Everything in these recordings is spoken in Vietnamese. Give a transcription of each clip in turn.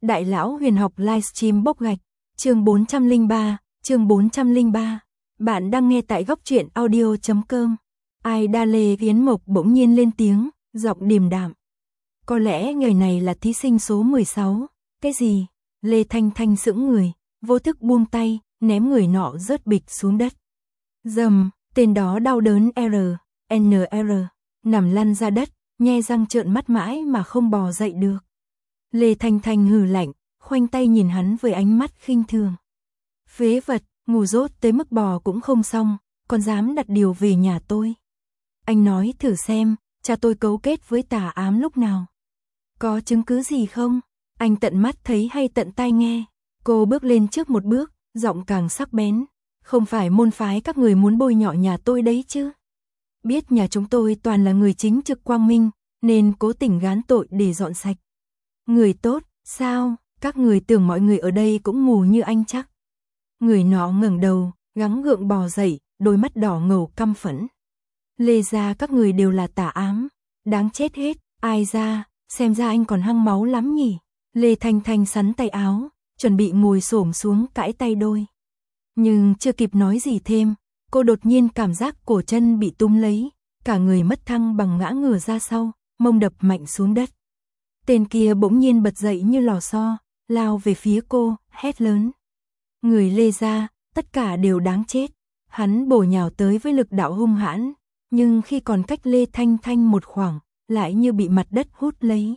Đại lão huyền học livestream bốc gạch, chương 403. Bạn đang nghe tại góc truyện audio.com. Ai đa Lê Kiến Mộc bỗng nhiên lên tiếng, giọng điềm đạm. Có lẽ người này là thí sinh số 16. Cái gì? Lê Thanh Thanh sững người, vô thức buông tay, ném người nọ rớt bịch xuống đất. Dầm, tên đó đau đớn NR, nằm lăn ra đất, nhe răng trợn mắt mãi mà không bò dậy được. Lê Thanh Thanh hừ lạnh, khoanh tay nhìn hắn với ánh mắt khinh thường. Phế vật, ngu dốt tới mức bò cũng không xong, còn dám đặt điều về nhà tôi. Anh nói thử xem, cha tôi cấu kết với tà ám lúc nào? Có chứng cứ gì không? Anh tận mắt thấy hay tận tai nghe? Cô bước lên trước một bước, giọng càng sắc bén. Không phải môn phái các người muốn bôi nhọ nhà tôi đấy chứ? Biết nhà chúng tôi toàn là người chính trực quang minh, nên cố tình gán tội để dọn sạch. Người tốt, sao? Các người tưởng mọi người ở đây cũng mù như anh chắc? Người nọ ngẩng đầu, gắng gượng bò dậy, đôi mắt đỏ ngầu căm phẫn. Lê gia các người đều là tà ám, đáng chết hết. Ai ra, xem ra anh còn hăng máu lắm nhỉ? Lê Thanh Thanh sắn tay áo, chuẩn bị ngồi xổm xuống cãi tay đôi. Nhưng chưa kịp nói gì thêm, cô đột nhiên cảm giác cổ chân bị túm lấy, cả người mất thăng bằng ngã ngửa ra sau, mông đập mạnh xuống đất. Tên kia bỗng nhiên bật dậy như lò xo, lao về phía cô, hét lớn. Người Lê gia, tất cả đều đáng chết. Hắn bổ nhào tới với lực đạo hung hãn, nhưng khi còn cách Lê Thanh Thanh một khoảng, lại như bị mặt đất hút lấy.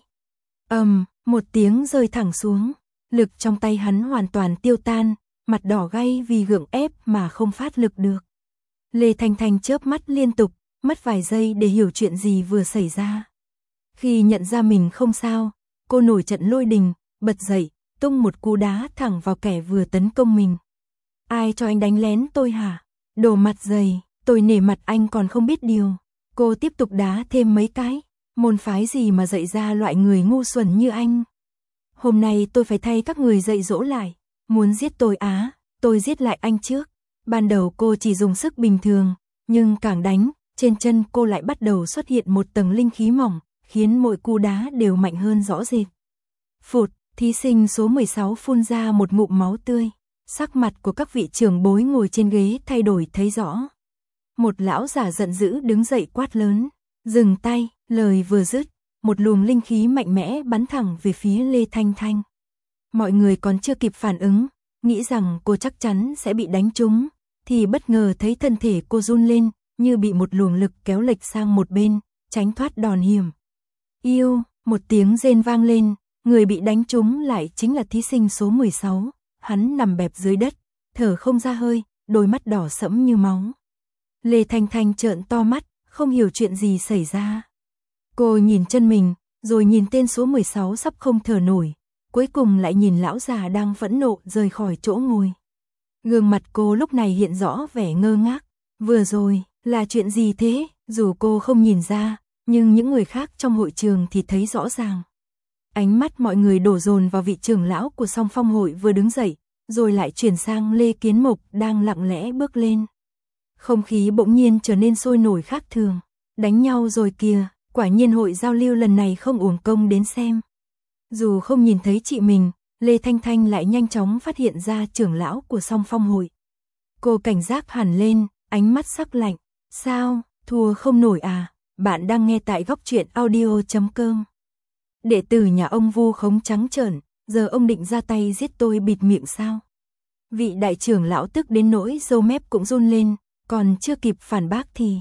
Một tiếng rơi thẳng xuống, lực trong tay hắn hoàn toàn tiêu tan, mặt đỏ gay vì gượng ép mà không phát lực được. Lê Thanh Thanh chớp mắt liên tục, mất vài giây để hiểu chuyện gì vừa xảy ra. Khi nhận ra mình không sao, cô nổi trận lôi đình, bật dậy, tung một cú đá thẳng vào kẻ vừa tấn công mình. Ai cho anh đánh lén tôi hả? Đồ mặt dày, tôi nể mặt anh còn không biết điều. Cô tiếp tục đá thêm mấy cái. Môn phái gì mà dạy ra loại người ngu xuẩn như anh? Hôm nay tôi phải thay các người dạy dỗ lại. Muốn giết tôi á, tôi giết lại anh trước. Ban đầu cô chỉ dùng sức bình thường, nhưng càng đánh, trên chân cô lại bắt đầu xuất hiện một tầng linh khí mỏng, khiến mỗi cú đá đều mạnh hơn rõ rệt. Phụt, thí sinh số 16 phun ra một ngụm máu tươi. Sắc mặt của các vị trưởng bối ngồi trên ghế thay đổi thấy rõ. Một lão giả giận dữ đứng dậy quát lớn. Dừng tay, lời vừa dứt, một luồng linh khí mạnh mẽ bắn thẳng về phía Lê Thanh Thanh. Mọi người còn chưa kịp phản ứng, nghĩ rằng cô chắc chắn sẽ bị đánh trúng, thì bất ngờ thấy thân thể cô run lên, như bị một luồng lực kéo lệch sang một bên, tránh thoát đòn hiểm. Yêu, một tiếng rên vang lên, người bị đánh trúng lại chính là thí sinh số 16, hắn nằm bẹp dưới đất, thở không ra hơi, đôi mắt đỏ sẫm như máu. Lê Thanh Thanh trợn to mắt, không hiểu chuyện gì xảy ra. Cô nhìn chân mình, rồi nhìn tên số 16 sắp không thở nổi, cuối cùng lại nhìn lão già đang phẫn nộ rời khỏi chỗ ngồi. Gương mặt cô lúc này hiện rõ vẻ ngơ ngác. Vừa rồi, là chuyện gì thế? Dù cô không nhìn ra, nhưng những người khác trong hội trường thì thấy rõ ràng. Ánh mắt mọi người đổ dồn vào vị trưởng lão của Song Phong hội vừa đứng dậy, rồi lại chuyển sang Lê Kiến Mộc đang lặng lẽ bước lên. Không khí bỗng nhiên trở nên sôi nổi khác thường. Đánh nhau rồi kìa, quả nhiên hội giao lưu lần này không uổng công đến xem. Dù không nhìn thấy chị mình, Lê Thanh Thanh lại nhanh chóng phát hiện ra trưởng lão của Song Phong hội. Cô cảnh giác hẳn lên, ánh mắt sắc lạnh. Sao, thua không nổi à? Bạn đang nghe tại góc truyện audio.com. Đệ tử nhà ông vu khống trắng trợn, giờ ông định ra tay giết tôi bịt miệng sao? Vị đại trưởng lão tức đến nỗi râu mép cũng run lên, còn chưa kịp phản bác thì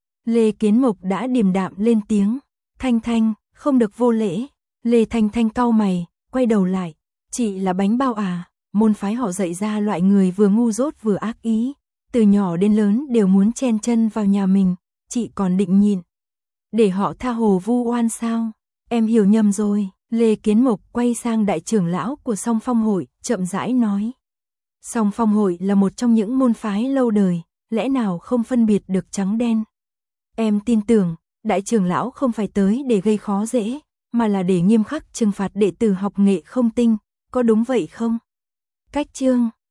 Lê Kiến Mộc đã điềm đạm lên tiếng. Thanh Thanh, không được vô lễ. Lê Thanh Thanh cau mày, quay đầu lại. Chị là bánh bao à? Môn phái họ dạy ra loại người vừa ngu dốt vừa ác ý. Từ nhỏ đến lớn đều muốn chen chân vào nhà mình. Chị còn định nhịn để họ tha hồ vu oan sao? Em hiểu nhầm rồi. Lê Kiến Mộc quay sang đại trưởng lão của Song Phong hội, chậm rãi nói. Song Phong hội là một trong những môn phái lâu đời, lẽ nào không phân biệt được trắng đen? Em tin tưởng, đại trưởng lão không phải tới để gây khó dễ, mà là để nghiêm khắc trừng phạt đệ tử học nghệ không tinh, có đúng vậy không? Cách chương